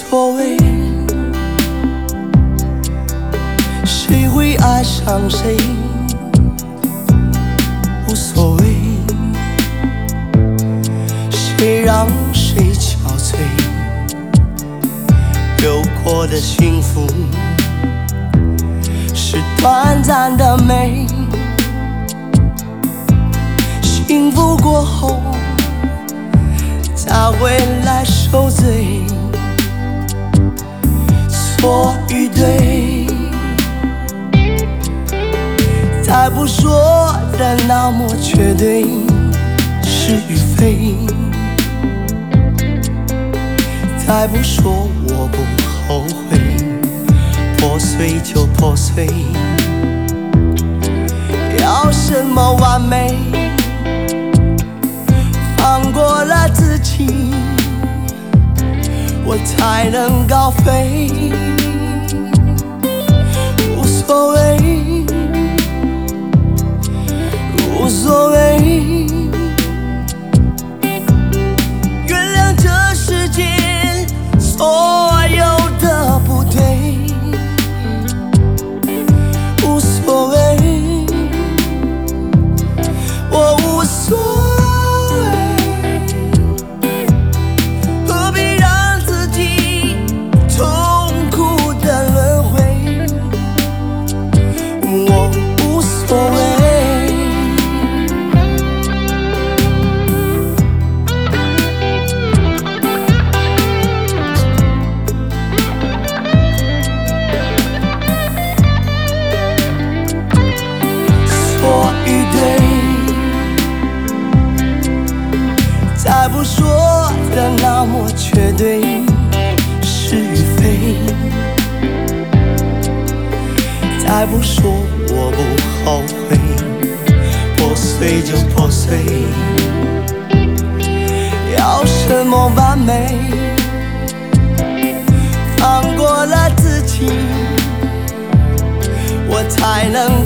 所谓，谁会爱上谁，无所谓，谁让谁憔悴，有过的幸福是短暂的美，幸福过后才会来受罪，错与对，再不说的那么绝对，是与非，再不说我不后悔，破碎就破碎，要什么完美？放过了自己，我才能高飞。无所谓，无所谓，原谅这世间所有的不对。无所谓，我无所谓。再不说的那么绝对，是与非，再不说我不后悔，破碎就破碎，要什么完美？放过了自己，我才能